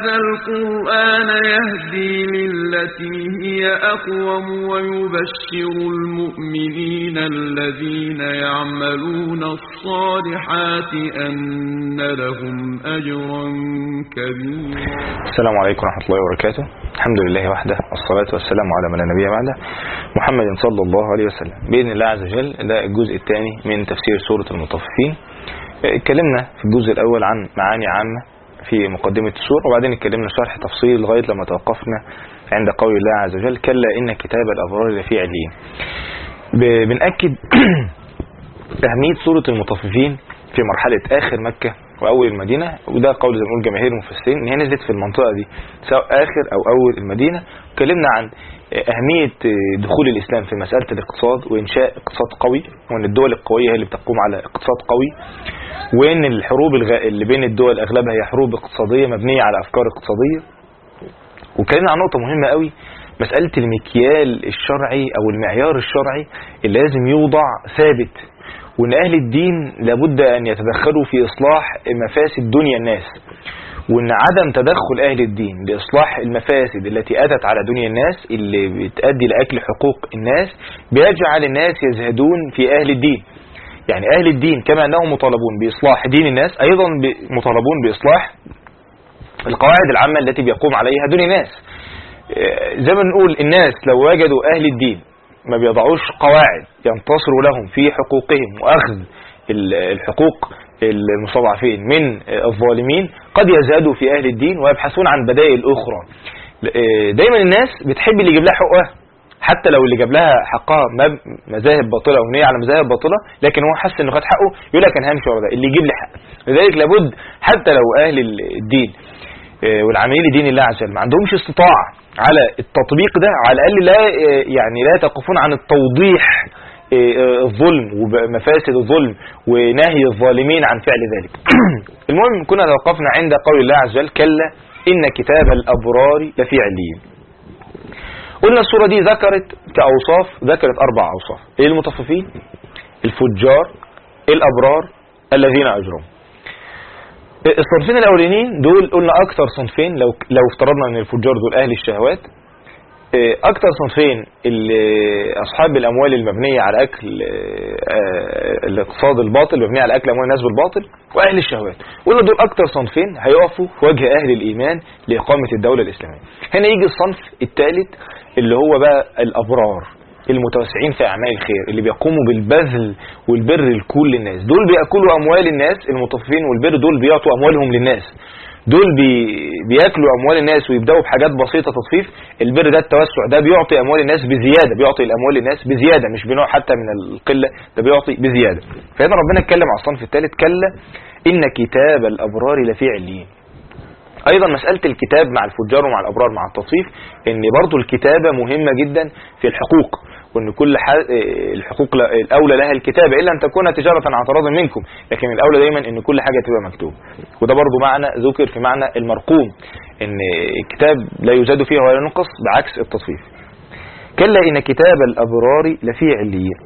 هذا القرآن يهدي للتي هي أقوم ويبشر المؤمنين الذين يعملون الصالحات أن لهم أجرا كبيرا. السلام عليكم ورحمة الله وبركاته. الحمد لله وحده والصلاة والسلام على من لا نبي بعده محمد صلى الله عليه وسلم. بإذن الله عز وجل ده الجزء الثاني من تفسير سورة المطففين. اتكلمنا في الجزء الأول عن معاني عامة في مقدمة السورة، وبعدين اتكلمنا شرح تفصيل لغاية لما توقفنا عند قول الله عز وجل كلا إن كتاب الأبرار لفي عليين. بنأكد أهمية سورة المطففين في مرحلة آخر مكة وأول المدينة، وده قول زي ما نقول جماهير المفسرين إن هي نزلت في المنطقة دي سواء آخر أو أول المدينة. اتكلمنا عن أهمية دخول الإسلام في مسألة الاقتصاد وإنشاء اقتصاد قوي، وأن الدول القوية هي اللي بتقوم على اقتصاد قوي، وأن الحروب اللي بين الدول أغلبها هي حروب اقتصادية مبنية على أفكار اقتصادية. واتكلمنا عن نقطة مهمة قوي، مسألة المكيال الشرعي أو المعيار الشرعي اللي لازم يوضع ثابت، وأن أهل الدين لابد أن يتدخلوا في إصلاح مفاسد دنيا الناس، وأن عدم تدخل أهل الدين لإصلاح المفاسد التي أتت على دنيا الناس اللي بتؤدي لأكل حقوق الناس بيجعل الناس يزهدون في أهل الدين. يعني أهل الدين كما أنهم مطالبون بإصلاح دين الناس أيضا مطالبون بإصلاح القواعد العامة التي بيقوم عليها دنيا الناس. زي ما نقول الناس لو وجدوا أهل الدين ما بيضعوش قواعد ينتصروا لهم في حقوقهم وأخذ الحقوق المستضعفين من الظالمين قد يزهدوا في أهل الدين ويبحثون عن بدائل أخرى. دايما الناس بتحب اللي يجيب لها حقوقها، حتى لو اللي جاب لها حقها مذاهب باطلة أو نية على مذاهب باطلة، لكن هو حس انه خد حقه يقول لك انا همشي ورا ده اللي يجيب لي حق. لذلك لابد حتى لو أهل الدين والعاملين لدين الله عز وجل ما عندهمش استطاعة على التطبيق ده، على الأقل لا يتوقفون عن التوضيح الظلم ومفاسد الظلم ونهي الظالمين عن فعل ذلك. المهم كنا توقفنا عند قول الله عز وجل كلا إن كتاب الأبرار لفي عليين. قلنا السورة دي ذكرت كأوصاف، ذكرت 4 أوصاف: المطففين، الفجار، الأبرار، الذين أجرموا. الصنفين الأولين دول قلنا أكثر صنفين، لو افترضنا أن الفجار دول أهل الشهوات، أكثر صنفين أصحاب الأموال المبنية على أكل الاقتصاد الباطل، مبنية على أكل أموال الناس بالباطل، وأهل الشهوات. قلنا دول أكثر صنفين هيقفوا في وجه أهل الإيمان لإقامة الدولة الإسلامية. هنا يجي الصنف الثالث اللي هو بقى الأبرار المتوسعين في أعمال الخير، اللي بيقوموا بالبذل والبر لكل الناس. دول بيأكلوا أموال الناس. المطففين والبر دول بيعطوا أموالهم للناس، دول بيأكلوا أموال الناس ويبدأوا بحاجات بسيطة تطفيف. البر ده التوسع، ده بيعطي أموال الناس بزيادة، بيعطي الأموال للناس بزيادة، مش بنوع حتى من القلة، ده بيعطي بزيادة. فهنا ربنا اتكلم على الصنف الثالث كلا إن كتاب الأبرار لفي عليين. أيضا مسألة الكتاب مع الفجار ومع الأبرار مع التطفيف، إن برضو الكتابة مهمة جدا في الحقوق، وإن كل الحقوق الأولى لها الكتابة إلا أن تكون تجارة عن تراض منكم، لكن الأولى دايما إن كل حاجة تبقى مكتوب. وده برضو معنى ذكر في معنى المرقوم، إن الكتاب لا يزاد فيه ولا ينقص بعكس التطفيف. كلا إن كتاب الأبرار لفي عليين.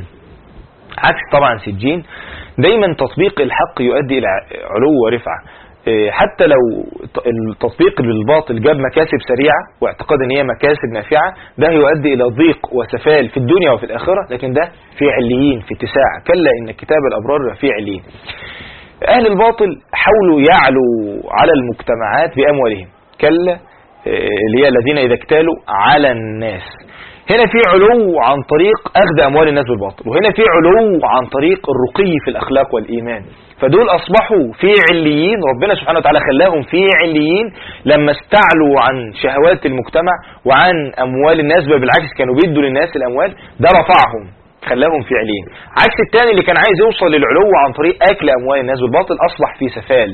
عكس طبعا سجين. دايما تطبيق الحق يؤدي إلى علو ورفعة، حتى لو التطبيق للباطل جاب مكاسب سريعة واعتقاد ان هي مكاسب نافعة، ده يؤدي الى ضيق وسفال في الدنيا وفي الآخرة، لكن ده في عليين، في اتساع. كلا ان كتاب الأبرار في عليين. اهل الباطل حاولوا يعلوا على المجتمعات بأموالهم، كلا اللي هي الذين اذا اكتالوا على الناس. هنا في علو عن طريق أخذ أموال الناس بالباطل، وهنا في علو عن طريق الرقي في الأخلاق والإيمان. فدول أصبحوا في عليين، ربنا سبحانه وتعالى خلاهم في عليين لما استعلوا عن شهوات المجتمع وعن أموال الناس، بل بالعكس كانوا بيدوا للناس الأموال، ده رفعهم خلاهم في عليين. عكس الثاني اللي كان عايز يوصل للعلو عن طريق أكل أموال الناس بالباطل أصبح في سفال.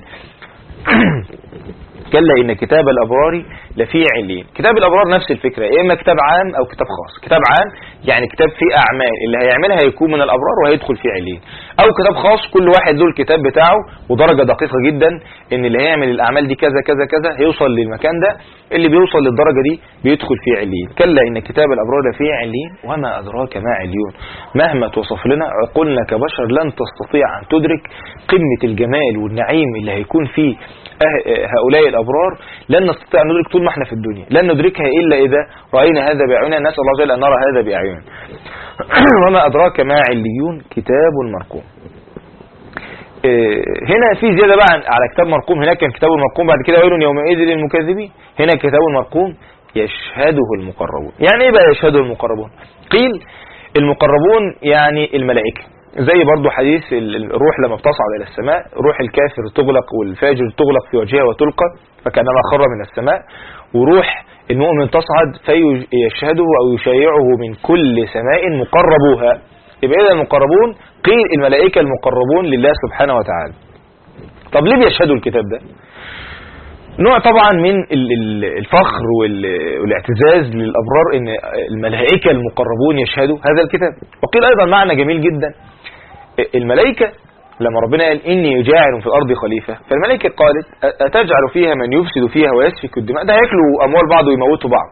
كلا إن كتاب الأبرار لفي عليين. كتاب الأبرار نفس الفكرة، إما كتاب عام أو كتاب خاص. كتاب عام يعني كتاب فيه أعمال اللي هيعملها هيكون من الأبرار وهيدخل في عليين. او كتاب خاص كل واحد له الكتاب بتاعه ودرجة دقيقة جدا ان اللي هيعمل الاعمال دي كذا كذا كذا هيوصل للمكان ده، اللي بيوصل للدرجة دي بيدخل في عليين. كلا ان كتاب الابرار في عليين وما ادراك ما عليون. مهما توصف لنا عقولنا كبشر لن تستطيع ان تدرك قمة الجمال والنعيم اللي هيكون فيه هؤلاء الابرار، لن نستطيع ان ندرك طول ما احنا في الدنيا، لن ندركها الا اذا راينا هذا باعيننا. نسال الله جل ان نرى هذا باعيننا. وما ادراك ما عليون كتاب مرقوم. هنا في زياده بقى على كتاب مرقوم. هناك كان كتاب مرقوم، بعد كده ويل يومئذ للمكذبين. هنا كتاب مرقوم يشهده المقربون. يعني ايه بقى يشهده المقربون؟ قيل المقربون يعني الملائكه، زي برضو حديث الروح لما بتصعد إلى السماء، روح الكافر تغلق والفاجر تغلق في وجهها وتلقى فكأنما خر من السماء، وروح المؤمن تصعد فيشهده أو يشيعه من كل سماء مقربوها. يبقى إذا المقربون قيل الملائكة المقربون لله سبحانه وتعالى. طب ليه بيشهدوا الكتاب ده؟ نوع طبعا من الفخر والاعتزاز للأبرار ان الملائكة المقربون يشهدوا هذا الكتاب. وقيل أيضا معنى جميل جدا، الملائكة لما ربنا قال إني جاعل في الأرض خليفة، فالملائكة قالت أتجعل فيها من يفسد فيها ويسفك الدماء، ده هياكلوا أموال بعض ويموتوا بعض.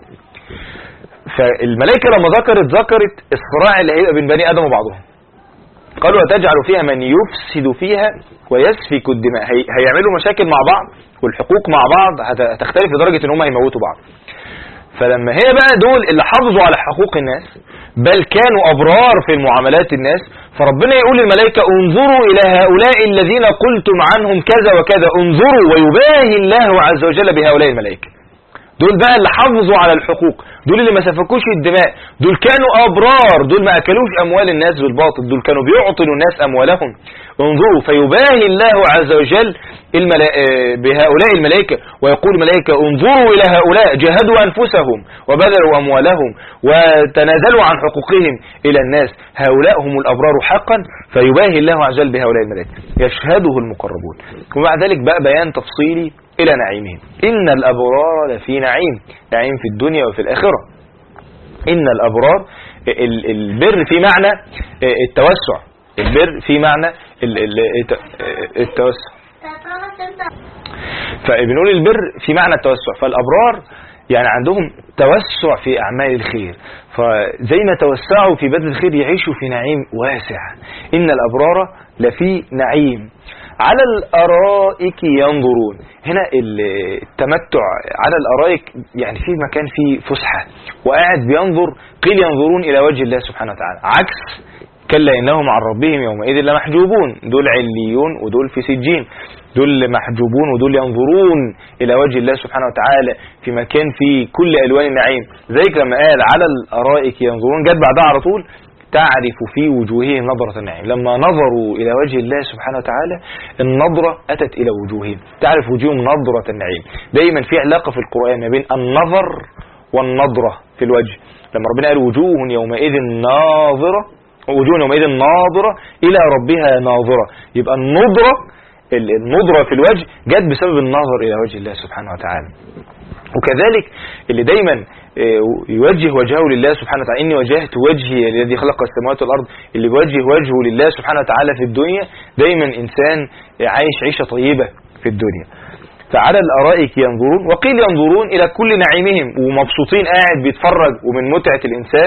فالملائكة لما ذكرت الصراع اللي هيبقى بين بني آدم وبعضهم، قالوا أتجعل فيها من يفسد فيها ويسفك الدماء، هيعملوا مشاكل مع بعض والحقوق مع بعض هتختلف لدرجة إن هم هيموتوا بعض. فلما هنا بقى دول اللي حافظوا على حقوق الناس بل كانوا أبرار في المعاملات الناس، فربنا يقول للملائكة انظروا إلى هؤلاء الذين قلتم عنهم كذا وكذا، انظروا، ويباهي الله عز وجل بهؤلاء الملائكة. دول بقى اللي حافظوا على الحقوق، دول اللي ما سفكوش الدماء، دول كانوا أبرار، دول ما أكلوش أموال الناس بالباطل، دول كانوا بيعطلوا الناس أموالهم. انظروا فيباهي الله عز وجل بهؤلاء الملائكة، ويقول الملائكة انظروا إلى هؤلاء جاهدوا أنفسهم وبذلوا أموالهم وتنازلوا عن حقوقهم إلى الناس، هؤلاء هم الأبرار حقا، فيباهي الله عز وجل بهؤلاء الملائكة يشهده المقربون. ومع ذلك بقى بيان تفصيلي إلى نعيمهم. إن الأبرار لفي نعيم في الدنيا وفي الآخرة. إن الأبرار البر في معنى التوسع، البر في معنى التوسع، فبنقول البر في معنى التوسع، فالأبرار يعني عندهم توسع في أعمال الخير، فزي ما توسعوا في بذل الخير يعيشوا في نعيم واسع. إن الأبرار لفي نعيم على الأرائك ينظرون. هنا التمتع على الأرائك يعني في مكان فيه فسحة وقاعد بينظر، قيل ينظرون إلى وجه الله سبحانه وتعالى، عكس كلا إنهم عن ربهم يومئذ لمحجوبون. دول عليون ودول في سجين، دول محجوبون ودول ينظرون إلى وجه الله سبحانه وتعالى في مكان فيه كل ألوان النعيم. ذلك لما قال على الأرائك ينظرون جد بعدها على طول تعرف في وجوههم نظرة النعيم. لما نظروا إلى وجه الله سبحانه وتعالى النظرة أتت إلى وجوههم، تعرف وجوههم نظرة النعيم. دايما في علاقة في القرآن ما بين النظر والنظرة في الوجه. لما ربنا قال وجوه يومئذ ناظرة، وجوه يومئذ ناظرة إلى ربها ناظرة، يبقى النظرة في الوجه جت بسبب النظر إلى وجه الله سبحانه وتعالى. وكذلك اللي دايما يوجه وجهه لله سبحانه وتعالى، إني وجهت وجهي الذي خلق السماوات والأرض، اللي بيوجه وجهه لله سبحانه وتعالى في الدنيا دايما إنسان عايش عيشة طيبة في الدنيا. فعلى الأرائك ينظرون، وقيل ينظرون إلى كل نعيمهم، ومبسوطين قاعد بيتفرج. ومن متعة الإنسان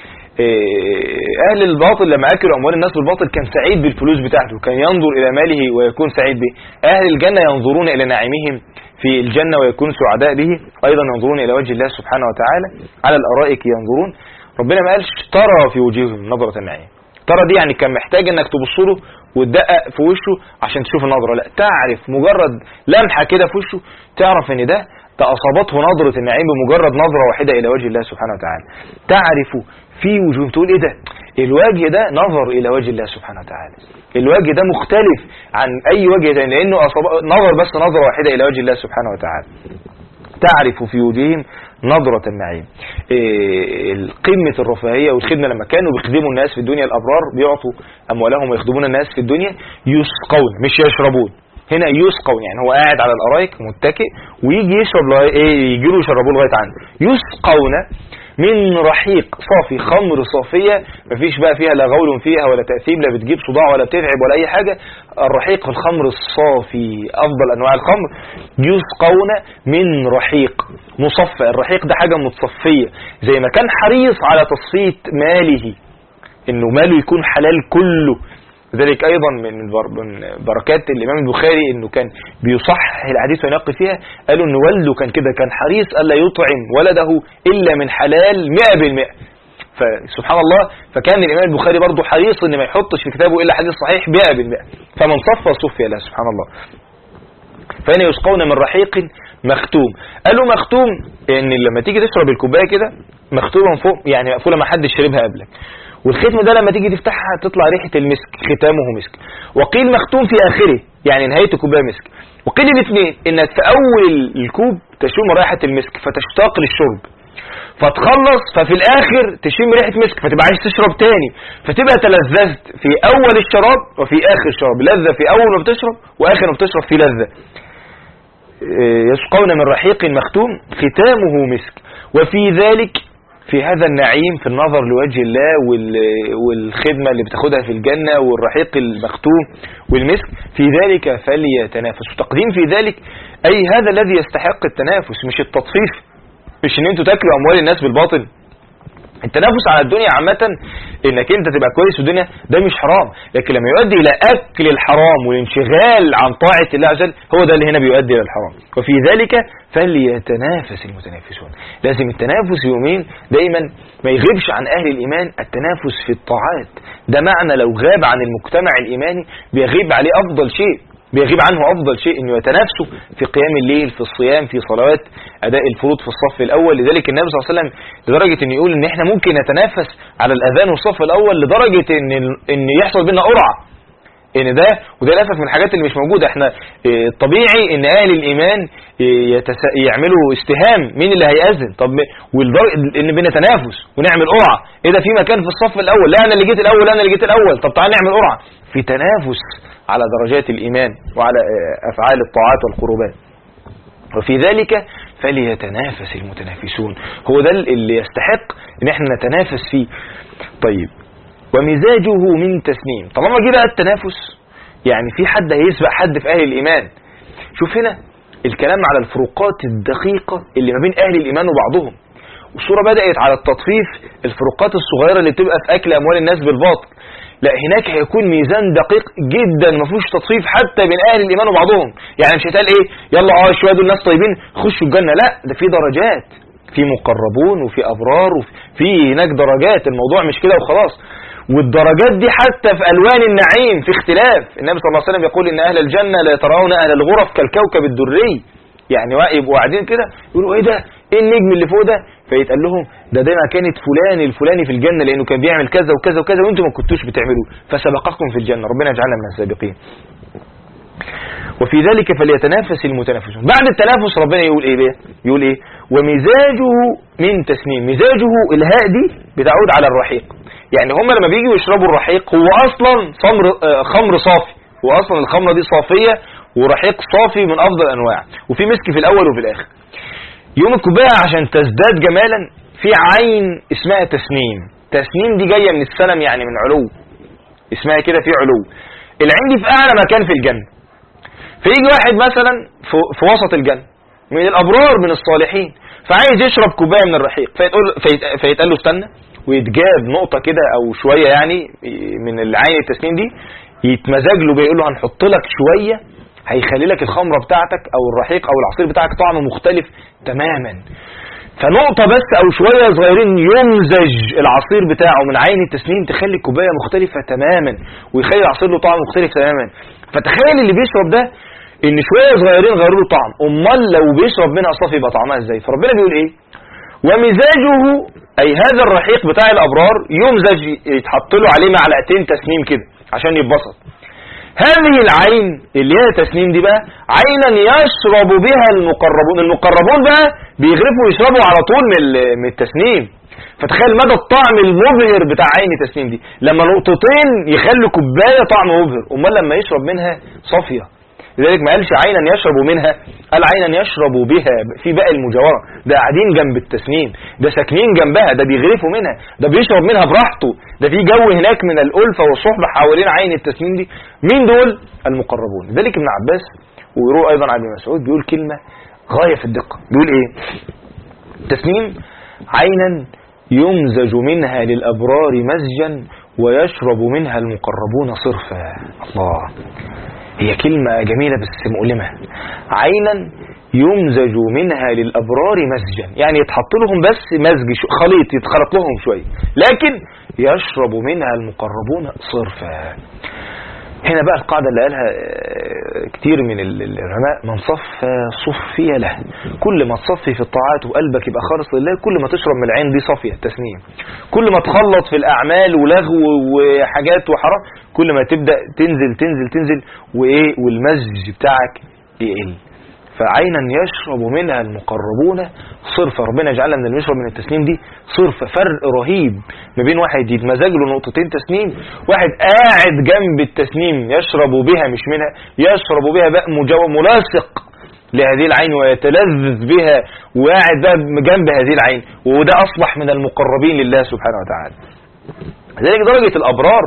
أهل الباطل لما أكلوا أموال الناس بالباطل كان سعيد بالفلوس بتاعته، كان ينظر إلى ماله ويكون سعيد به. أهل الجنة ينظرون إلى نعيمهم في الجنة ويكون سعداء به، أيضا ينظرون إلى وجه الله سبحانه وتعالى. على الأرائك ينظرون، ربنا ما قالش ترى في وجوههم نظرة النعيم، ترى دي يعني كان محتاج انك تبص له وتدقق في وشه عشان تشوف النظرة، لا، تعرف مجرد لمحة كده في وشه تعرف ان ده أصابته نظرة النعيم بمجرد نظرة واحدة إلى وجه الله سبحانه وتعالى. تعرف في وجوه، تقول إيه ده؟ الوجه ده نظر إلى وجه الله سبحانه وتعالى، الوجه ده مختلف عن أي وجه تاني لأنه نظر بس نظرة واحدة إلى وجه الله سبحانه وتعالى. تعرف في وجوههم نظرة النعيم. قمة الرفاهية والخدمة لما كانوا بيخدموا الناس في الدنيا، الأبرار بيعطوا أموالهم ويخدمون الناس في الدنيا، يسقون مش يشربون. هنا يسقون يعني هو قاعد على الأرائك متكئ ويجي يشرب يجي له يشربوه لغاية عنده. يسقون من رحيق صافي، خمر صافية مفيش بقى فيها لا غول فيها ولا تأثيم، لا بتجيب صداع ولا بتتعب ولا أي حاجة. الرحيق الخمر الصافي أفضل أنواع الخمر. يسقون من رحيق مصفى. الرحيق ده حاجة متصفية، زي ما كان حريص على تصفية ماله، إنه ماله يكون حلال كله. ذلك أيضا من بركات الإمام البخاري إنه كان بيصحح الحديث وينقي فيها. قالوا إن والده كان كده، كان حريص ألا يطعم ولده إلا من حلال 100%. فسبحان الله، فكان الإمام البخاري برضو حريص إن ما يحطش في كتابه إلا حديث صحيح 100%. فمن صفى صفي له سبحان الله. فهنا يسقون من رحيق مختوم. قالوا مختوم إن لما تيجي تشرب الكوباية كده مختومة من فوق، يعني مقفولة ما حدش شربها قبلك، والختم ده لما تيجي تفتحها تطلع ريحة المسك، ختامه مسك. وقيل مختوم في آخره، يعني نهاية الكوباية مسك. وقيل الاثنين إنك في أول الكوب تشم رائحة المسك فتشتاق للشرب، فتخلص ففي الآخر تشم ريحة مسك فتبقى عايز تشرب تاني، فتبقى تلذذت في أول الشراب وفي آخر الشراب. لذة في أول ما بتشرب وآخر ما بتشرب في لذة. يسقون من رحيق مختوم ختامه مسك. وفي ذلك، في هذا النعيم، في النظر لوجه الله والخدمة اللي بتاخدها في الجنة والرحيق المختوم والمسك، في ذلك فليتنافس. وتقديم في ذلك أي هذا الذي يستحق التنافس، مش التطفيف، مش ان انتوا تاكلوا أموال الناس بالباطل. التنافس على الدنيا عامة انك انت تبقى كويس في الدنيا ده مش حرام، لكن لما يؤدي الى اكل الحرام والانشغال عن طاعة الله عز وجل هو ده اللي هنا بيؤدي الى الحرام. وفي ذلك فليتنافس المتنافسون. لازم التنافس يومين دايما ما يغيبش عن اهل الايمان، التنافس في الطاعات. ده معنى لو غاب عن المجتمع الايماني بيغيب عليه افضل شيء، بيغيب عنه أفضل شيء، إنه يتنافسوا في قيام الليل، في الصيام، في صلوات أداء الفروض في الصف الأول. لذلك النبي صلى الله عليه وسلم لدرجة إن يقول إن إحنا ممكن نتنافس على الأذان والصف الأول، لدرجة إن يحصل بينا قرعة. إن ده وده للأسف من الحاجات اللي مش موجودة. إحنا الطبيعي إن أهل الإيمان يعملوا استهام مين اللي هيأذن، طب إن بنتنافس ونعمل قرعة. إيه ده، في مكان في الصف الأول، لا أنا اللي جيت الأول، أنا اللي جيت الأول، طب تعالى نعمل قرعة. في تنافس على درجات الإيمان وعلى أفعال الطاعات والقربات. وفي ذلك فليتنافس المتنافسون. هو ده اللي يستحق إن احنا نتنافس فيه. طيب، ومزاجه من تسنيم. طالما جه بقى التنافس، يعني في حد هيسبق حد في أهل الإيمان. شوف هنا الكلام على الفروقات الدقيقة اللي ما بين أهل الإيمان وبعضهم. والصورة بدأت على التطفيف، الفروقات الصغيرة اللي بتبقى في أكل أموال الناس بالباطل. لا، هناك هيكون ميزان دقيق جدا ما فيهوش تطفيف حتى بين اهل الايمان وبعضهم. يعني مش هيتقال ايه يلا شويه دول ناس طيبين خشوا الجنه، لا، ده في درجات، في مقربون وفي ابرار وفي هناك درجات. الموضوع مش كده وخلاص. والدرجات دي حتى في الوان النعيم في اختلاف. النبي صلى الله عليه وسلم يقول ان اهل الجنه لا يتراءون اهل الغرف كالكوكب الدري. يعني يبقوا قاعدين كده يقولوا ايه ده، ايه النجم اللي فوق ده، فيتقال لهم ده كانت فلان الفلاني في الجنة لأنه كان بيعمل كذا وكذا وكذا وانتم ما كنتوش بتعملوه فسبقكم في الجنة. ربنا يجعلنا من السابقين. وفي ذلك فليتنافس المتنافسون. بعد التنافس ربنا يقول ايه بيه؟ يقول ايه؟ ومزاجه من تسنيم. مزاجه الهاء دي بتعود على الرحيق. يعني هم لما بيجوا يشربوا الرحيق هو اصلا خمر صافي، واصلا الخمرة دي صافية ورحيق صافي من افضل انواع، وفي مسك في الاول وفي الاخر. يوم الكوباية عشان تزداد جمالا في عين اسمها تسنيم. تسنيم دي جاية من السلم، يعني من علو، اسمها كده في علو. العين دي في اعلى مكان في الجنة. فيجي واحد مثلا في وسط الجنة من الابرار من الصالحين، فعايز يشرب كوباية من الرحيق، فيتقال له استنى، ويتجاب نقطة كده او شوية يعني من العين التسنيم دي، يتمزج له، بيقول له هنحط لك شوية هيخلي لك الخمرة بتاعتك او الرحيق او العصير بتاعك طعم مختلف تماما. فنقطة بس او شوية صغيرين يمزج العصير بتاعه من عين التسنيم تخلي الكوباية مختلفة تماما، ويخلي العصير له طعم مختلف تماما. فتخيل اللي بيشرب ده ان شوية صغيرين غيروا له طعم، امال لو بيشرب منها صافي يبقى طعمها ازاي؟ فربنا بيقول ايه؟ ومزاجه اي هذا الرحيق بتاع الابرار يمزج، يتحط له عليه معلقتين تسنيم كده عشان يتبسط. هذه العين اللي هي تسنيم دي بقى عينا يشرب بها المقربون. المقربون بقى بيغرفوا يشربوا على طول من التسنيم. فتخيل مدى الطعم المبهر بتاع عين التسنيم دي، لما نقطتين يخلوا كوباية طعم مبهر، امال لما يشرب منها صافية لذلك ما قالش عينا يشرب منها، قال عينا يشرب بها، في بقى المجاورة، ده قاعدين جنب التسنيم، ده ساكنين جنبها، ده بيغرفوا منها، ده بيشرب منها براحته، ده في جو هناك من الألفة والصحبة حوالين عين التسنيم دي. مين دول؟ المقربون. لذلك ابن عباس ويروى أيضا عن ابن مسعود بيقول كلمة غاية في الدقة، بيقول إيه؟ التسنيم عينا يمزج منها للأبرار مزجا ويشرب منها المقربون صرفا. الله، هي كلمة جميلة بس مؤلمة. عينا يمزج منها للأبرار مزجا، يعني يتحط لهم بس مزج، خليط يتخلط لهم شوية، لكن يشرب منها المقربون صرفا. هنا بقى القاعدة اللي قالها كتير من العلماء: من صفى صفي له. كل ما تصفي في الطاعات وقلبك يبقى خالص لله، كل ما تشرب من العين دي صافية التسنيم. كل ما تخلط في الأعمال ولغو وحاجات وحرام، كل ما تبدأ تنزل تنزل تنزل والمزج بتاعك يقل. فعينا يشرب منها المقربون صرفة. ربنا يجعلنا من اللي يشرب من التسنيم دي صرفة. فرق رهيب ما بين واحد يتمزج له نقطتين تسنيم، واحد قاعد جنب التسنيم يشرب بها مش منها، يشرب بها بقى ملاصق لهذه العين ويتلذذ بها وقاعد بقى جنب هذه العين، وده أصبح من المقربين لله سبحانه وتعالى. لذلك درجة الأبرار،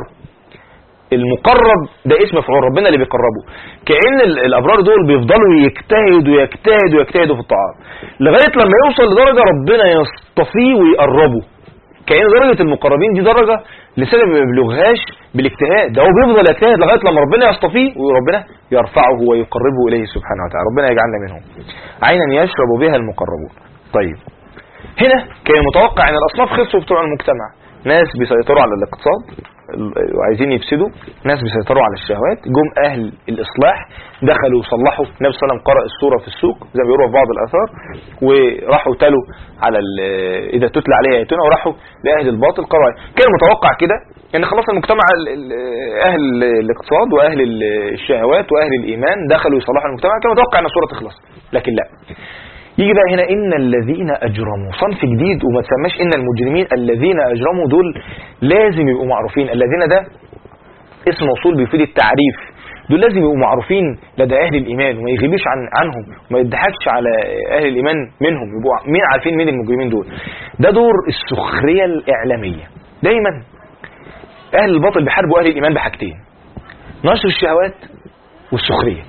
المقرب ده اسم مفعول، ربنا اللي بيقربه. كأن الأبرار دول بيفضلوا يجتهدوا في الطاعات لغاية لما يوصل لدرجة ربنا يصطفيه ويقربه. كأن درجة المقربين دي درجة لسبب ما بيبلغهاش بالاجتهاد، ده هو بيفضل يجتهد لغاية لما ربنا يصطفيه وربنا يرفعه ويقربه إليه سبحانه وتعالى. ربنا يجعلنا منهم. عينا يشرب بها المقربون. طيب هنا كان متوقع ان الأصناف خلصوا بتوع المجتمع، ناس بيسيطروا على الاقتصاد وعايزين يفسدوا، ناس بيسيطروا على الشهوات، جم أهل الإصلاح دخلوا وصلحوا. النبي صلى الله عليه وسلم قرأ السورة في السوق زي ما بيقولوا في بعض الآثار، وراحوا تلوا على إذا تتلى عليه آياتنا، وراحوا لأهل الباطل قرأ. كان متوقع كده يعني خلاص المجتمع، أهل الاقتصاد وأهل الشهوات وأهل الإيمان دخلوا يصلحوا المجتمع، كان متوقع أن السورة تخلص. لكن لا، يجي بقى هنا إن الذين أجرموا، صنف جديد وما تسماش إن المجرمين. الذين أجرموا دول لازم يبقوا معروفين. الذين ده اسم موصول بيفيد التعريف، دول لازم يبقوا معروفين لدى أهل الإيمان وما يغيبش عنهم وما يضحكش على أهل الإيمان منهم، يبقوا مين عارفين مين المجرمين دول. ده دور السخرية الإعلامية. دايما أهل الباطل بيحاربوا أهل الإيمان بحاجتين: نشر الشهوات والسخرية.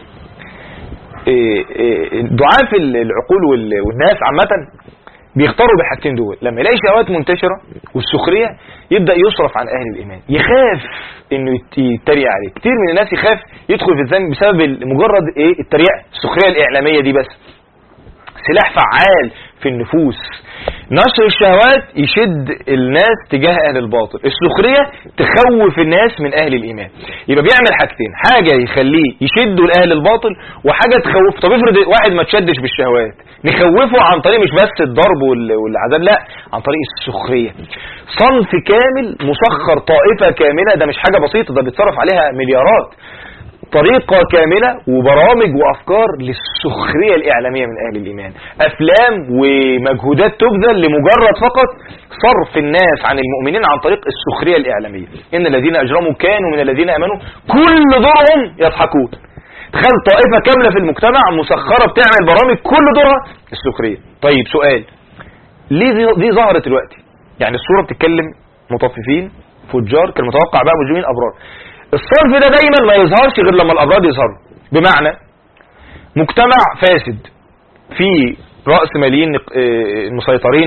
ضعاف العقول والناس عامة بيختاروا بالحاجتين دول. لما يلاقي شهوات منتشرة والسخرية يبدأ يصرف عن أهل الإيمان، يخاف إنه يتريق عليه. كتير من الناس يخاف يدخل في الذنب بسبب مجرد التريق. السخرية الإعلامية دي بس سلاح فعال في النفوس. نشر الشهوات يشد الناس تجاه أهل الباطل، السخرية تخوف الناس من أهل الإيمان. يبقى بيعمل حاجتين: حاجة يخليه يشده لأهل الباطل، وحاجة تخوف. طب افرض واحد ما تشدش بالشهوات، نخوفه عن طريق مش بس الضرب والعذاب، لا، عن طريق السخرية. صنف كامل مسخر، طائفة كاملة، ده مش حاجة بسيطة، ده بيتصرف عليها مليارات. طريقة كاملة وبرامج وأفكار للسخرية الإعلامية من أهل الإيمان، أفلام ومجهودات تبذل لمجرد فقط صرف الناس عن المؤمنين عن طريق السخرية الإعلامية. إن الذين أجرموا كانوا من الذين آمنوا كل دورهم يضحكون. تخيل طائفة كاملة في المجتمع مسخرة بتعمل برامج كل دورها السخرية. طيب سؤال: ليه دي ظهرت دلوقتي؟ يعني الصورة بتتكلم مطففين فجار، كان متوقع بقى مجرمين أبرار. الصرف ده دايما ما يظهرش غير لما الأبرار يظهروا. بمعنى مجتمع فاسد في رأس ماليين مسيطرين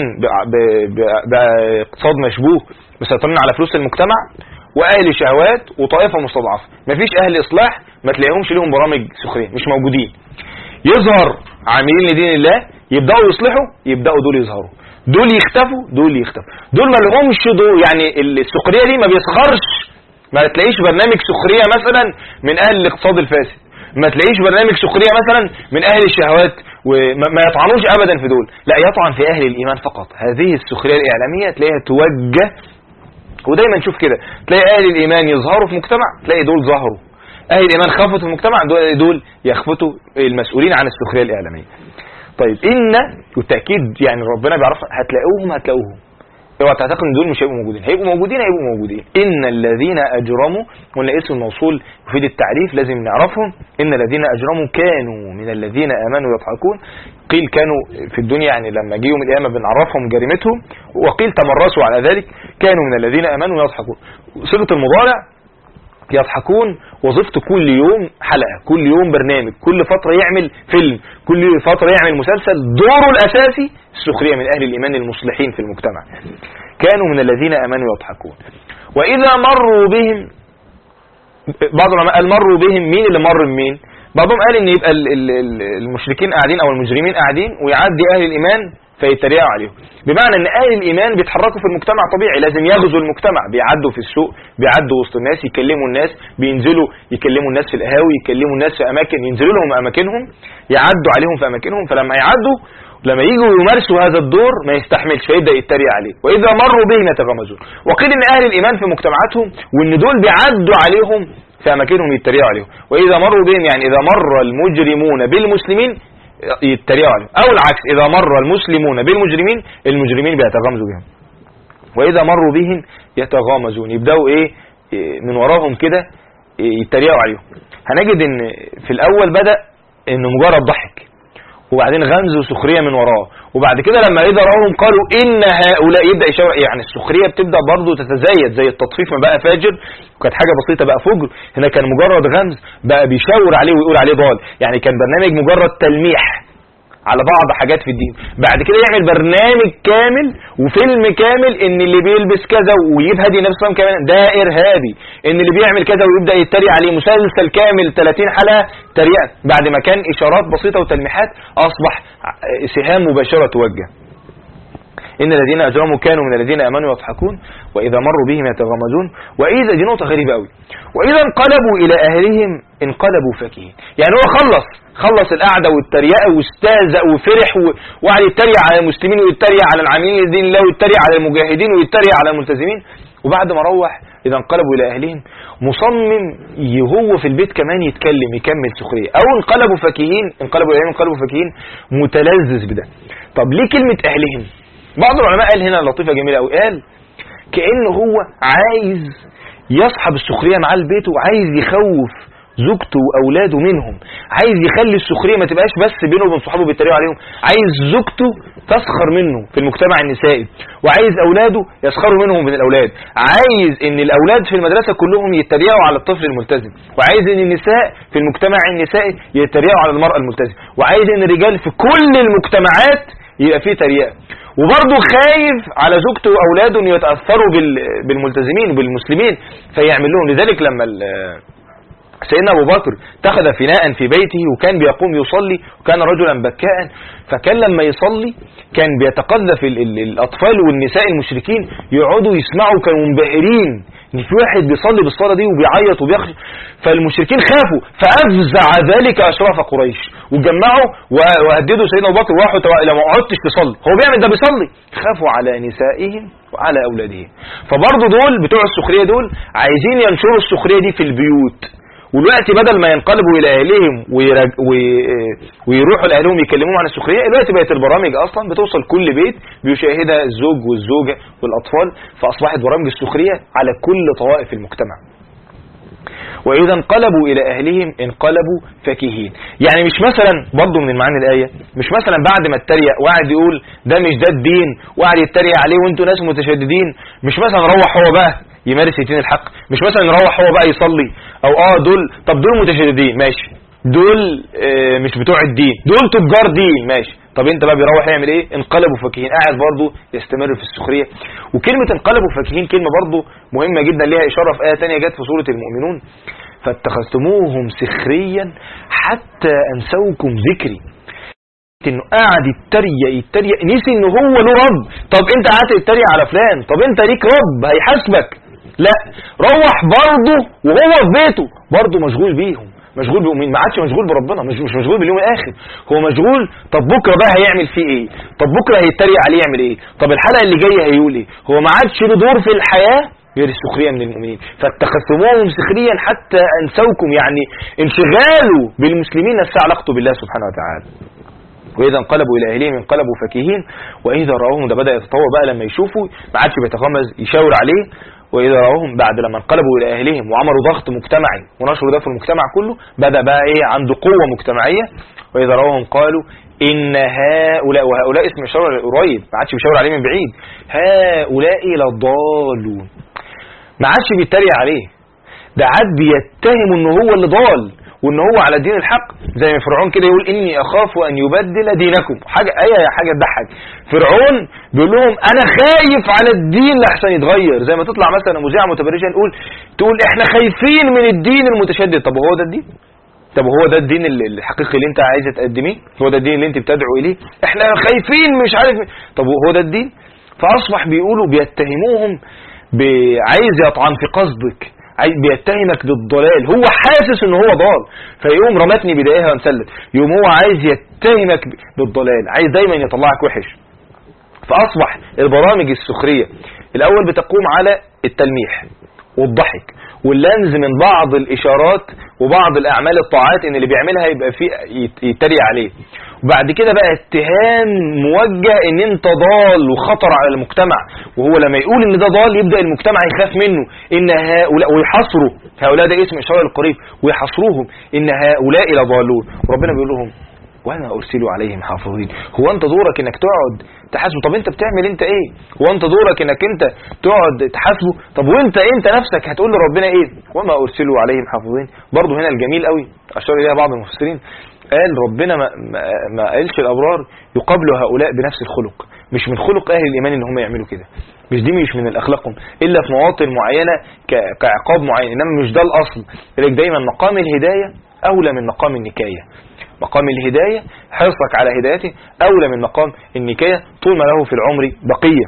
باقتصاد مشبوه، مسيطرين على فلوس المجتمع، وأهل شهوات وطائفة مستضعفة. مفيش أهل إصلاح، ما تلاقيهمش لهم برامج سخرية، مش موجودين. يظهر عاملين لدين الله، يبدأوا يصلحوا، يبدأوا دول يظهروا، دول يختفوا، دول يختفوا. دول ما لهمش دول. يعني السخرية دي ما بيسخرش، ما تلاقيش برنامج سخرية مثلا من أهل الاقتصاد الفاسد، ما تلاقيش برنامج سخرية مثلا من أهل الشهوات، وما يطعنوش أبدا في دول، لا، يطعن في أهل الإيمان فقط. هذه السخرية الإعلامية تلاقيها توجه، ودايما نشوف كده، تلاقي أهل الإيمان يظهروا في مجتمع، تلاقي دول ظهروا. أهل الإيمان خفتوا في المجتمع، دول يخفتوا المسؤولين عن السخرية الإعلامية. طيب إن والتأكيد يعني ربنا بيعرف، هتلاقوهم اوعى تعتقد ان دول مش هيبقوا موجودين، هيبقوا موجودين. ان الذين اجرموا، قلنا اسم الموصول يفيد التعريف لازم نعرفهم. ان الذين اجرموا كانوا من الذين امنوا يضحكون. قيل كانوا في الدنيا يعني لما جيهم القيامه بنعرفهم جريمتهم، وقيل تمرسوا على ذلك. كانوا من الذين امنوا يضحكون. صيغه المضارع يضحكون وظيفته كل يوم حلقه، كل يوم برنامج، كل فتره يعمل فيلم، كل فتره يعمل مسلسل. دوره الاساسي السخريه من اهل الايمان المصلحين في المجتمع. كانوا من الذين امنوا يضحكون. واذا مروا بهم، بعض العلماء قال مروا بهم، مين اللي مر بمين؟ بعضهم قال ان يبقى المشركين قاعدين او المجرمين قاعدين ويعدي اهل الايمان فيتريقوا عليهم، بمعنى ان اهل الايمان بيتحركوا في المجتمع طبيعي، لازم يغزوا المجتمع، بيعدوا في السوق، بيعدوا وسط الناس، يكلموا الناس، بينزلوا يكلموا الناس في القهاوي، يكلموا الناس في اماكن، ينزلوا لهم اماكنهم، يعدوا عليهم في اماكنهم. فلما يعدوا، لما يجوا يمارسوا هذا الدور ما يستحملش فيبدا يتريق عليه. واذا مروا بهم يتغامزون. وقيل ان اهل الايمان في مجتمعاتهم وان دول بيعدوا عليهم في اماكنهم يتريقوا عليهم. واذا مروا بهم يعني اذا مر المجرمون بالمسلمين يتريقوا عليهم، او العكس، اذا مر المسلمون بالمجرمين المجرمين بيتغامزوا بهم. واذا مروا بهم يتغامزون، يبداوا ايه من وراهم كده يتريقوا عليهم. هنجد ان في الاول بدا انه مجرد ضحك، وبعدين غمز وسخريه من وراه، وبعد كده لما اذا راهم قالوا ان هؤلاء، يبدا يشاور. يعني السخريه بتبدا برضه تتزايد، زي التطفيف ما بقى فاجر وكانت حاجه بسيطه بقى فجر، هنا كان مجرد غمز بقى بيشاور عليه ويقول عليه ضال. يعني كان برنامج مجرد تلميح على بعض حاجات في الدين، بعد كده يعمل برنامج كامل وفيلم كامل ان اللي بيلبس كذا ويجيب هدي نفسه كمان ده ارهابي، ان اللي بيعمل كذا ويبدا يتريق عليه. مسلسل كامل 30 حلقه تريقه، بعد ما كان اشارات بسيطه وتلميحات اصبح سهام مباشره توجه. ان الذين اجرموا كانوا من الذين امنوا يضحكون واذا مروا بهم يتغامزون. واذا، دي نقطه غريبه قوي، واذا انقلبوا الى اهلهم انقلبوا فكهين. يعني هو خلص القعده والتريقه واستهزأ وفرح وقعد يتريق على المسلمين ويتريق على العاملين لدين الله ويتريق على المجاهدين ويتريق على الملتزمين، وبعد ما روح اذا انقلبوا الى اهلهم مصمم هو في البيت كمان يتكلم يكمل سخريه. او انقلبوا فكهين، انقلبوا الى اهلهم انقلبوا فكهين، متلذذ بده. طب ليه كلمه اهلهم؟ بعض العلماء قال هنا لطيفه جميله قوي، قال كأنه هو عايز يصحب السخريه معاه البيت وعايز يخوف زوجته واولاده منهم، عايز يخلي السخريه ما تبقاش بس بينه وبين صحابه بيتريقوا عليهم، عايز زوجته تسخر منه في المجتمع النسائي، وعايز اولاده يسخروا منهم من الاولاد، عايز ان الاولاد في المدرسه كلهم يتريقوا على الطفل الملتزم، وعايز ان النساء في المجتمع النسائي يتريقوا على المراه الملتزمه، وعايز ان الرجال في كل المجتمعات يبقى فيه تريقه. وبرضه خايف على زوجته واولاده ان يتاثروا بالملتزمين وبالمسلمين فيعمل لهم. لذلك لما سيدنا ابو بكر اتخذ فناء في بيته وكان بيقوم يصلي وكان رجلا بكاء، فكان لما يصلي كان بيتقذف الاطفال والنساء المشركين يقعدوا يسمعوا، كانوا منبهرين ان في واحد بيصلي بالصلاه دي وبيعيط وبيخشى. فالمشركين خافوا فافزع ذلك اشراف قريش وجمعوا وهددوا سيدنا ابو بكر واحد لو ما قعدتش تصلي، هو بيعمل ده بيصلي، خافوا على نسائهم وعلى اولادهم. فبرضه دول بتوع السخريه دول عايزين ينشروا السخريه دي في البيوت، والوقت بدل ما ينقلبوا الى اهلهم ويروحوا لاهلهم يكلموهم عن السخريه، الوقت بقت البرامج اصلا بتوصل كل بيت بيشاهدها الزوج والزوجه والاطفال، فاصبحت برامج السخريه على كل طوائف المجتمع. واذا انقلبوا الى اهلهم انقلبوا فكهين. يعني مش مثلا برضه من المعاني الايه، مش مثلا بعد ما اتريق وقعد يقول ده مش ده الدين وقعد يتريق عليه وانتوا ناس متشددين، مش مثلا روح هو بقى يمارس الدين الحق، مش مثلا يروح هو بقى يصلي او دول، طب دول متشددين ماشي، دول مش بتوع الدين، دول تجار دين ماشي، طب انت بقى بيروح يعمل ايه؟ انقلبوا فكهين، قاعد برضه يستمر في السخريه. وكلمه انقلبوا فكهين كلمه برضه مهمه جدا، ليها اشاره في ايه ثانيه جت في سوره المؤمنون، فاتخذتموهم سخريا حتى انسوكم ذكري. انه قاعد يتريق نسي انه هو له رب. طب انت قاعد تتريق على فلان، طب انت ليك رب هيحاسبك، لا روح برضه وهو في بيته برضه مشغول بيهم، مشغول بيهم، ما عادش مشغول بربنا، مش مشغول باليوم الاخر، هو مشغول طب بكره بقى هيعمل فيه ايه، طب بكره هيتريق عليه يعمل ايه، طب الحلقه اللي جايه هيقول ايه، هو ما عادش له دور في الحياه غير السخريه من المؤمنين. فاتخذتموهم سخريا حتى انسوكم، يعني انشغاله بالمسلمين نسى علاقته بالله سبحانه وتعالى. واذا انقلبوا الى اهلهم انقلبوا فكهين واذا راوهم، ده بدا يتطور بقى لما يشوفوا ما عادش بيتغمز يشاور عليه، واذا راوهم بعد لما انقلبوا الى اهلهم وعملوا ضغط مجتمعي ونشروا ده في المجتمع كله، بدا بقى ايه عنده قوه مجتمعيه. واذا راوهم قالوا ان هؤلاء، وهؤلاء اسم اشاره قريب ما عادش بيشاور عليه من بعيد، هؤلاء لضالون، ما عادش بيتريق عليه، ده عاد بيتهم ان هو اللي ضال وان هو على دين الحق. زي ما فرعون كده يقول اني اخاف ان يبدل دينكم، حاجه تضحك. فرعون بيقول لهم انا خايف على الدين لحسن يتغير. زي ما تطلع مثلا مذيعه متبرجه تقول احنا خايفين من الدين المتشدد. طب هو ده الدين؟ طب هو ده الدين الحقيقي اللي انت عايزه تقدميه؟ هو ده الدين اللي انت بتدعو اليه؟ احنا خايفين مش عارف. طب هو ده الدين؟ فاصبح بيقولوا بيتهموهم عايز يطعن في قصدك، بيتهمك بالضلال، هو حاسس ان هو ضال، فيقوم رمتني بدايها وانسلت، يقوم هو عايز يتهمك بالضلال، عايز دايما يطلعك وحش. فاصبح البرامج السخريه الاول بتقوم على التلميح والضحك واللنز من بعض الاشارات وبعض الاعمال الطاعات ان اللي بيعملها يبقى فيه يتريق عليه، وبعد كده بقى اتهام موجه ان انت ضال وخطر على المجتمع، وهو لما يقول ان ده ضال يبدا المجتمع يخاف منه، ان هؤلاء، ويحصروا هؤلاء، ده اسم اشاره القريب، ويحصروهم ان هؤلاء لضالون. وربنا بيقول لهم وانا ارسلوا عليهم حافظين. هو انت دورك انك تقعد تحاسبه؟ طب انت بتعمل انت ايه؟ هو انت دورك انك انت تقعد تحاسبه؟ طب وانت نفسك هتقول لربنا ايه؟ وما ارسلوا عليهم حافظين. برضه هنا الجميل قوي اشار اليها بعض المفسرين، قال ربنا ما قالش الابرار يقابلوا هؤلاء بنفس الخلق، مش من خلق اهل الايمان ان هم يعملوا كده، مش من الاخلاقهم الا في مواطن معينه كعقاب معين، انما مش ده الاصل. لذلك دايما مقام الهدايه اولى من مقام النكايه. مقام الهداية حرصك على هدايته أولى من مقام النكاية طول ما له في العمر بقية.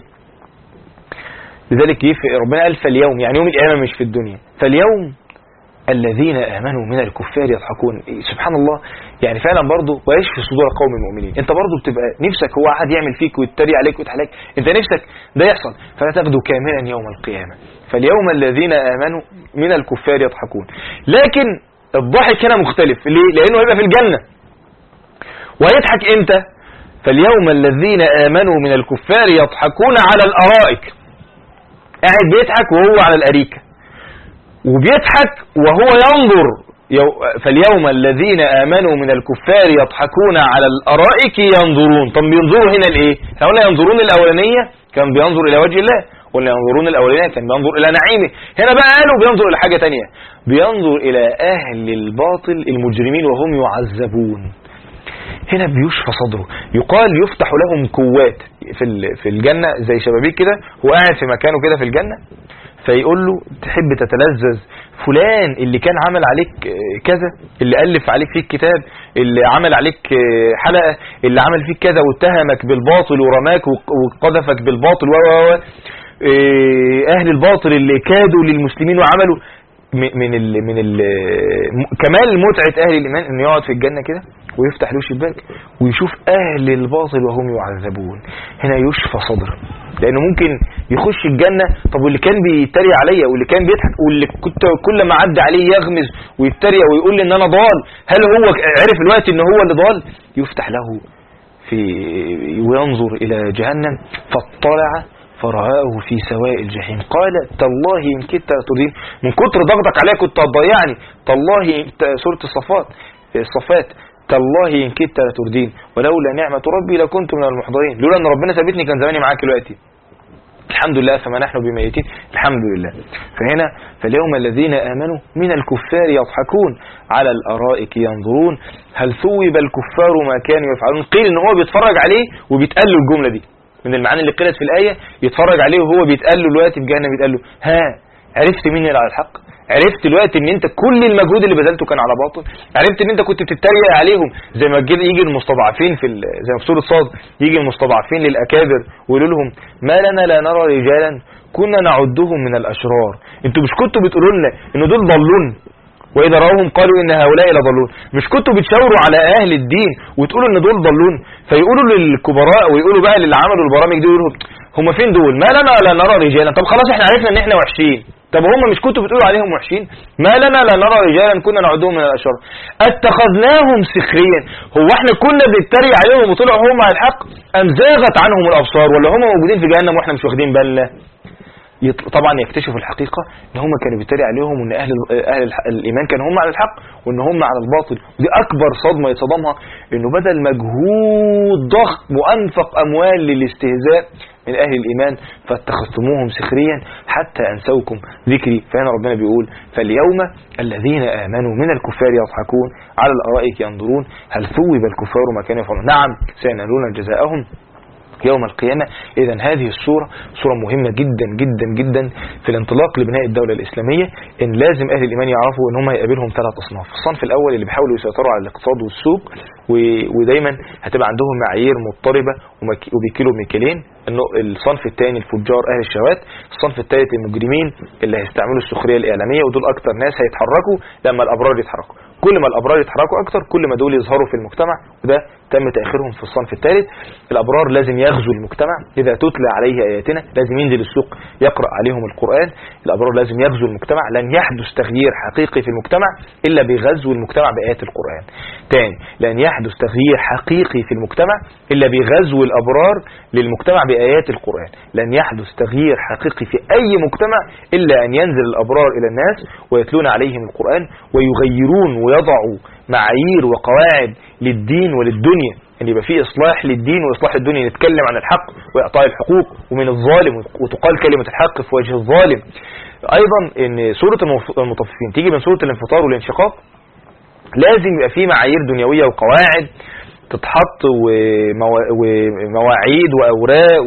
لذلك ربنا قال فاليوم، يعني يوم القيامة مش في الدنيا، فاليوم الذين آمنوا من الكفار يضحكون. سبحان الله، يعني فعلا برضو ويشفي صدور قوم المؤمنين. انت برضو بتبقى نفسك هو أحد يعمل فيك ويتريق عليك ويتحلك، انت نفسك ده يحصل، فلا تغدو كاملا يوم القيامة. فاليوم الذين آمنوا من الكفار يضحكون. لكن الضحك هنا مختلف، ليه؟ لأنه هيبقى في الجنة. ويضحك امتى؟ فاليوم الذين آمنوا من الكفار يضحكون على الأرائك، قاعد بيضحك وهو على الأريكة، وبيضحك وهو ينظر. فاليوم الذين آمنوا من الكفار يضحكون على الأرائك ينظرون. طب بينظروا هنا لإيه؟ احنا قلنا ينظرون الأولانية كان بينظر إلى وجه الله، قلنا ينظرون الأولانية كان بينظر إلى نعيمه، هنا بقى قالوا بينظر إلى حاجة تانية، بينظر إلى أهل الباطل المجرمين وهم يعذبون. هنا بيشفى صدره، يقال يفتح لهم كوات في الجنة زي شبابيك كده، هو قاعد في مكانه كده في الجنة، فيقول له تحب تتلذذ فلان اللي كان عمل عليك كذا، اللي ألف عليك فيك كتاب، اللي عمل عليك حلقة، اللي عمل فيك كذا واتهمك بالباطل ورماك وقذفك بالباطل أهل الباطل اللي كادوا للمسلمين وعملوا من كمال متعة أهل الإيمان إنه يقعد في الجنة كده ويفتح له شباك ويشوف أهل الباطل وهم يعذبون. هنا يشفى صدره، لأنه ممكن يخش الجنة. طب واللي كان بيتريق عليا واللي كان بيضحك واللي كنت كل ما عدى عليه يغمز ويتريق ويقول لي إن أنا ضال، هل هو عرف الوقت إن هو اللي ضال؟ يفتح له وينظر إلى جهنم فاطلع فرآه في سواء الجحيم قال تالله إن كدت لتردين. من كتر ضغطك عليا كنت هتضيعني، تالله سورة الصفات تالله إن كدت لتردين ولولا نعمة ربي لكنت من المحضرين. لولا أن ربنا ثبتني كان زماني معاك دلوقتي. الحمد لله فما نحن بميتين، الحمد لله. فهنا فاليوم الذين آمنوا من الكفار يضحكون على الأرائك ينظرون هل ثوب الكفار ما كانوا يفعلون. قيل إن هو بيتفرج عليه وبيتقال له الجملة دي من المعاني اللي قيلت في الآية، يتفرج عليه وهو بيتقال له دلوقتي في جهنم، بيتقال له ها عرفت مين اللي على الحق؟ عرفت دلوقتي ان انت كل المجهود اللي بذلته كان على باطل؟ عرفت ان انت كنت بتتريق عليهم زي ما يجي المستضعفين زي ما في سورة صاد يجي المستضعفين للأكابر ويقولوا لهم ما لنا لا نرى رجالا كنا نعدهم من الأشرار. انتوا مش كنتوا بتقولوا لنا ان دول ضلون وإذا رأوهم قالوا إن هؤلاء لضلون؟ مش كنتوا بتشاوروا على أهل الدين وتقولوا إن دول ضلون؟ فيقولوا للكبراء ويقولوا بقى للي عملوا البرامج دي، يقولوا هم فين دول؟ ما لنا لا نرى رجالا. طب خلاص احنا عرفنا ان احنا وحشين، طب هم مش كنتوا بتقولوا عليهم وحشين؟ ما لنا لا نرى رجالا كنا نعدهم من الاشرار اتخذناهم سخريا. هو احنا كنا بنتريق عليهم وطلعوا هم على الحق ام زاغت عنهم الابصار، ولا هم موجودين في جهنم واحنا مش واخدين بالنا؟ طبعا يكتشفوا الحقيقة ان هم كانوا بيتريق عليهم وان اهل الايمان كانوا هم على الحق وان هم على الباطل. ودي اكبر صدمة يتصدمها، انه بدل مجهود ضخم وانفق اموال للاستهزاء من اهل الايمان فاتخذتموهم سخريا حتى انسوكم ذكري. فهنا ربنا بيقول فاليوم الذين امنوا من الكفار يضحكون على الارائك ينظرون هل ثوب الكفار ما كانوا يفعلون نعم سينالون جزاءهم يوم القيامة. إذا هذه الصورة صورة مهمة جدا جدا جدا في الانطلاق لبناء الدولة الإسلامية. إن لازم أهل الإيمان يعرفوا إن هم هيقابلهم 3 أصناف. الصنف الأول اللي بيحاولوا يسيطروا على الاقتصاد والسوق ودايما هتبقى عندهم معايير مضطربة وبيكيلوا بمكيالين. الصنف الثاني الفجار أهل الشهوات. الصنف الثالث المجرمين اللي هيستعملوا السخرية الإعلامية، ودول أكتر ناس هيتحركوا لما الأبرار يتحركوا. كل ما الأبرار يتحركوا أكتر كل ما دول يظهروا في المجتمع، وده تم تأخيرهم في الصنف الثالث. الأبرار لازم يغزوا المجتمع، إذا تتلى عليه آياتنا لازم ينزل السوق يقرأ عليهم القرآن. الأبرار لازم يغزوا المجتمع، لن يحدث تغيير حقيقي في المجتمع إلا بغزو المجتمع بآيات القرآن. تاني، لن يحدث تغيير حقيقي في المجتمع إلا بغزو الأبرار للمجتمع بآيات القرآن. لن يحدث تغيير حقيقي في أي مجتمع إلا أن ينزل الأبرار إلى الناس ويتلون عليهم القرآن ويغيرون ويضعوا معايير وقواعد للدين وللدنيا، ان يبقى فيه اصلاح للدين واصلاح الدنيا، نتكلم عن الحق واعطاء الحقوق ومن الظالم وتقال كلمة الحق في وجه الظالم. ايضا ان سورة المطففين تيجي من سورة الانفطار والانشقاق، لازم يبقى فيه معايير دنيوية وقواعد تتحط ومواعيد واوراق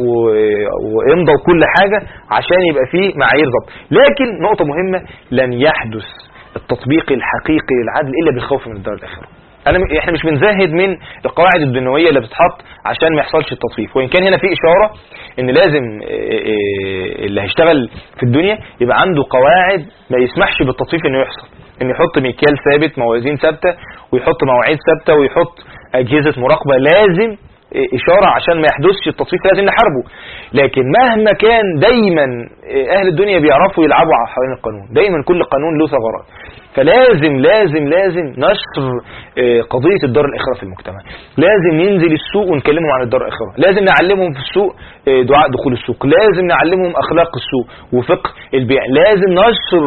وامضى وكل حاجة عشان يبقى فيه معايير ضبط. لكن نقطة مهمة، لن يحدث التطبيق الحقيقي للعدل إلا بالخوف من الدار الآخرة. احنا مش بنزهد من القواعد الدنيوية اللي بتتحط عشان ما يحصلش التطفيف، وإن كان هنا في إشارة إن لازم اللي هيشتغل في الدنيا يبقى عنده قواعد ما يسمحش بالتطفيف إنه يحصل، إنه يحط مكيال ثابت، موازين ثابتة، ويحط مواعيد ثابتة، ويحط أجهزة مراقبة. لازم إشارة عشان ما يحدثش التطفيف، لازم نحاربه. لكن مهما كان دايما أهل الدنيا بيعرفوا يلعبوا على حوالين القانون، دايما كل قانون له ثغرات. فلازم لازم لازم نشر قضية الدار الآخرة في المجتمع. لازم ننزل السوق ونكلمهم عن الدار الآخرة، لازم نعلمهم في السوق دعاء دخول السوق، لازم نعلمهم أخلاق السوق وفقه البيع، لازم نشر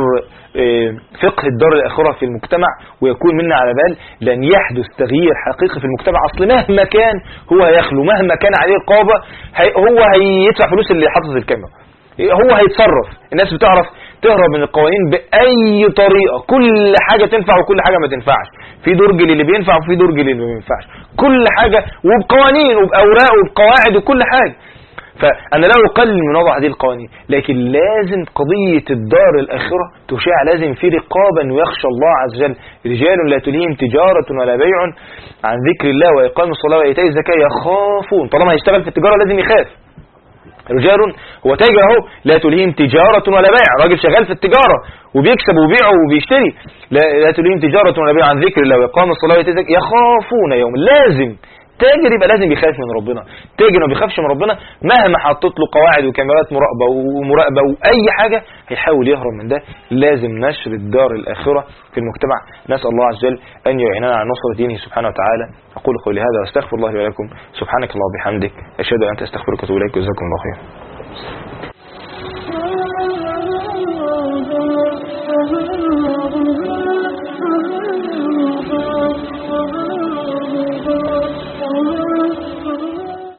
فقه الدار الآخرة في المجتمع ويكون منا على بال. لن يحدث تغيير حقيقي في المجتمع، أصل مهما كان هو هيخلو، مهما كان عليه رقابة هو هيدفع فلوس اللي حاطط الكاميرا، هو هيتصرف. الناس بتعرف تهرب من القوانين بأي طريقة، كل حاجة تنفع وكل حاجة ما تنفعش، في درج اللي بينفع وفي درج اللي ما بينفعش، كل حاجة وبقوانين وبأوراق وبقواعد وكل حاجة. فأنا لا أقلل من وضع هذه القوانين، لكن لازم قضية الدار الآخرة تشاع، لازم في رقابة ويخشى الله عز وجل. رجال لا تلهيهم تجارة ولا بيع عن ذكر الله وإقام الصلاة وإيتاء الزكاة يخافون. طالما هيشتغل في التجارة لازم يخاف. رجال هو تاجر اهو، لا تلهيهم تجارة ولا بيع، راجل شغال في التجارة وبيكسب وبيع وبيشتري. لا تلهيهم تجارة ولا بيع عن ذكر الله وإقام الصلاة وإيتاء الزكاة يخافون يوم. لازم تاجر يبقى لازم يخاف من ربنا. تاجر ما بيخافش من ربنا مهما حطت له قواعد وكاميرات مراقبة وأي حاجة هيحاول يهرب من ده. لازم نشر الدار الآخرة في المجتمع. نسأل الله عز وجل أن يعيننا على نصرة دينه سبحانه وتعالى. أقول قولي هذا واستغفر الله لي ولكم. سبحانك الله وبحمدك، أشهد أن لا إله إلا أنت، أستغفرك وأتوب إليك. جزاكم الله خير.